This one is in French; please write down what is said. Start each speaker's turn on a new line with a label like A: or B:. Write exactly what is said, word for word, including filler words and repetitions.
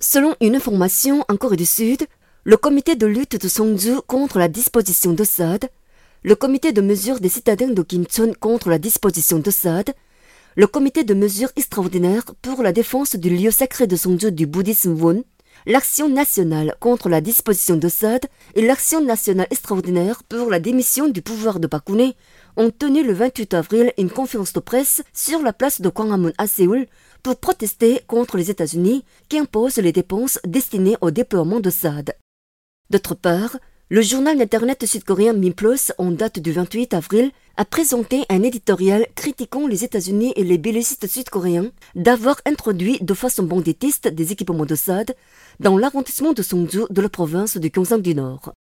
A: Selon une information en Corée du Sud, le comité de lutte de Songju contre la disposition d'Assad, le comité de mesure des citadins de Kimcheon contre la disposition d'Assad, le comité de mesures extraordinaires pour la défense du lieu sacré de Songju du bouddhisme Won, l'action nationale contre la disposition d'Assad et l'action nationale extraordinaire pour la démission du pouvoir de Park Geun-hye ont tenu le vingt-huit avril une conférence de presse sur la place de Gwanghwamun à Séoul pour protester contre les États-Unis qui imposent les dépenses destinées au déploiement d'Assad. D'autre part, le journal d'internet sud-coréen Minplus, en date du vingt-huit avril, a présenté un éditorial critiquant les États-Unis et les bellicistes sud-coréens d'avoir introduit de façon banditiste des équipements d'Assad dans l'arrondissement de Songju de la province du Gyeongsang du Nord.